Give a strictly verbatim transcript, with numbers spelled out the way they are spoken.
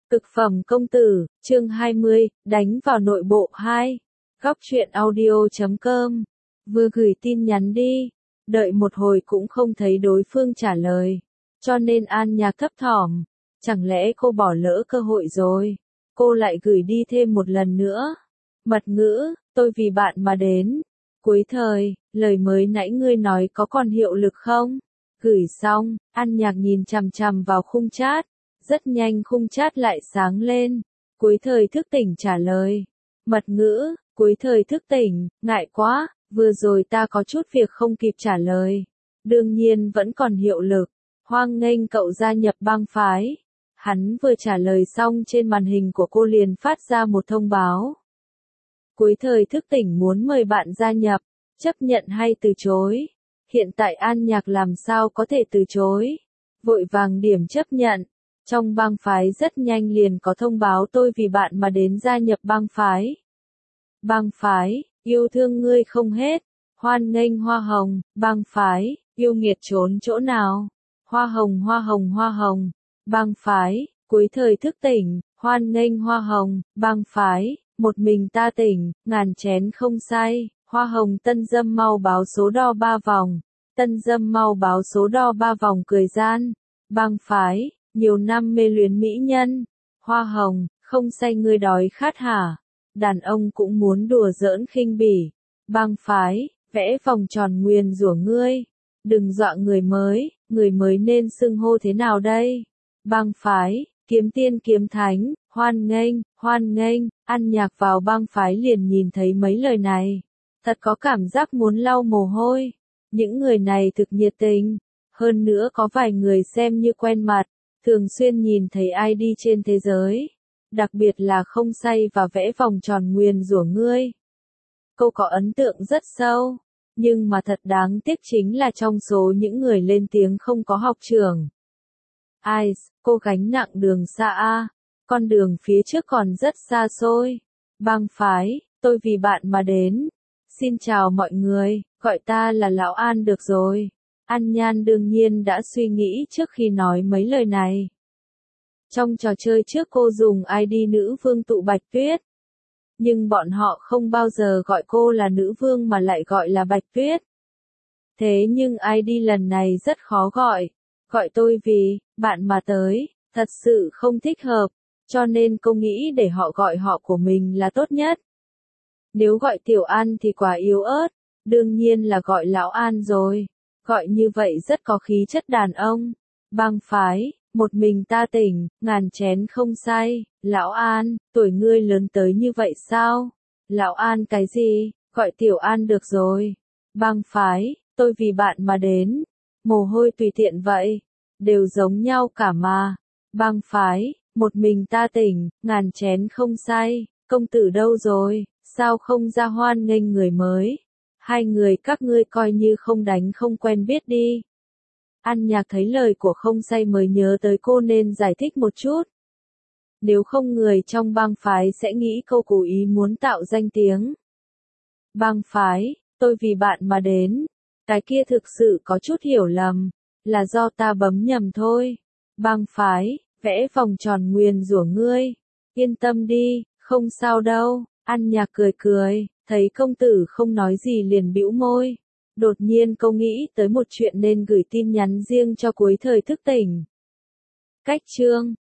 Cực phẩm công tử, chương hai mươi, đánh vào nội bộ hai. Góc truyện audio chấm com. Vừa gửi tin nhắn đi, đợi một hồi cũng không thấy đối phương trả lời. Cho nên An Nhạc thấp thỏm, chẳng lẽ cô bỏ lỡ cơ hội rồi? Cô lại gửi đi thêm một lần nữa. Mật ngữ, tôi vì bạn mà đến. Cuối thời, lời mới nãy ngươi nói có còn hiệu lực không? Gửi xong, An Nhạc nhìn chằm chằm vào khung chat. Rất nhanh khung chat lại sáng lên. Cuối thời thức tỉnh trả lời. Mật ngữ, cuối thời thức tỉnh, ngại quá, vừa rồi ta có chút việc không kịp trả lời. Đương nhiên vẫn còn hiệu lực. Hoan nghênh cậu gia nhập bang phái. Hắn vừa trả lời xong trên màn hình của cô liền phát ra một thông báo. Cuối thời thức tỉnh muốn mời bạn gia nhập, chấp nhận hay từ chối. Hiện tại An Nhạc làm sao có thể từ chối. Vội vàng điểm chấp nhận. Trong bang phái rất nhanh liền có thông báo tôi vì bạn mà đến gia nhập bang phái. Bang phái, yêu thương ngươi không hết. Hoan nghênh hoa hồng, bang phái, yêu nghiệt trốn chỗ nào. Hoa hồng hoa hồng hoa hồng, bang phái, cuối thời thức tỉnh, hoan nghênh hoa hồng, bang phái, một mình ta tỉnh, ngàn chén không say. Hoa hồng tân dâm mau báo số đo ba vòng. Tân dâm mau báo số đo ba vòng cười gian. Bang phái. Nhiều năm mê luyến mỹ nhân. Hoa hồng, không say ngươi đói khát hả? Đàn ông cũng muốn đùa giỡn khinh bỉ. Bang phái, vẽ vòng tròn nguyền rủa ngươi. Đừng dọa người mới, người mới nên xưng hô thế nào đây? Bang phái, kiếm tiên kiếm thánh, hoan nghênh, hoan nghênh. An Nhạc vào bang phái liền nhìn thấy mấy lời này. Thật có cảm giác muốn lau mồ hôi. Những người này thực nhiệt tình. Hơn nữa có vài người xem như quen mặt. Thường xuyên nhìn thấy i đê trên thế giới. Đặc biệt là không say và vẽ vòng tròn nguyền rủa ngươi. Cô có ấn tượng rất sâu. Nhưng mà thật đáng tiếc chính là trong số những người lên tiếng không có học trưởng. Ice, cô gánh nặng đường xa a. Con đường phía trước còn rất xa xôi. Bang phái, tôi vì bạn mà đến. Xin chào mọi người, gọi ta là Lão An được rồi. An Nhan đương nhiên đã suy nghĩ trước khi nói mấy lời này. Trong trò chơi trước cô dùng i đê nữ vương tụ Bạch Tuyết. Nhưng bọn họ không bao giờ gọi cô là nữ vương mà lại gọi là Bạch Tuyết. Thế nhưng i đê lần này rất khó gọi. Gọi tôi vì, bạn mà tới, thật sự không thích hợp. Cho nên cô nghĩ để họ gọi họ của mình là tốt nhất. Nếu gọi Tiểu An thì quá yếu ớt. Đương nhiên là gọi Lão An rồi. Gọi như vậy rất có khí chất đàn ông. Bang phái, một mình ta tỉnh, ngàn chén không say. Lão An, tuổi ngươi lớn tới như vậy sao? Lão An cái gì, gọi Tiểu An được rồi. Bang phái, tôi vì bạn mà đến. Mồ hôi tùy tiện vậy. Đều giống nhau cả mà. Bang phái, một mình ta tỉnh, ngàn chén không say. Công tử đâu rồi, sao không ra hoan nghênh người mới? Hai người các ngươi coi như không đánh không quen biết đi. An Nhạc thấy lời của không say mới nhớ tới cô nên giải thích một chút. Nếu không người trong bang phái sẽ nghĩ cô cố ý muốn tạo danh tiếng. Bang phái, tôi vì bạn mà đến. Cái kia thực sự có chút hiểu lầm. Là do ta bấm nhầm thôi. Bang phái, vẽ vòng tròn nguyền rủa ngươi. Yên tâm đi, không sao đâu. An Nhạc cười cười. Thấy công tử không nói gì liền bĩu môi. Đột nhiên cô nghĩ tới một chuyện nên gửi tin nhắn riêng cho cuối thời thức tỉnh. Cách chương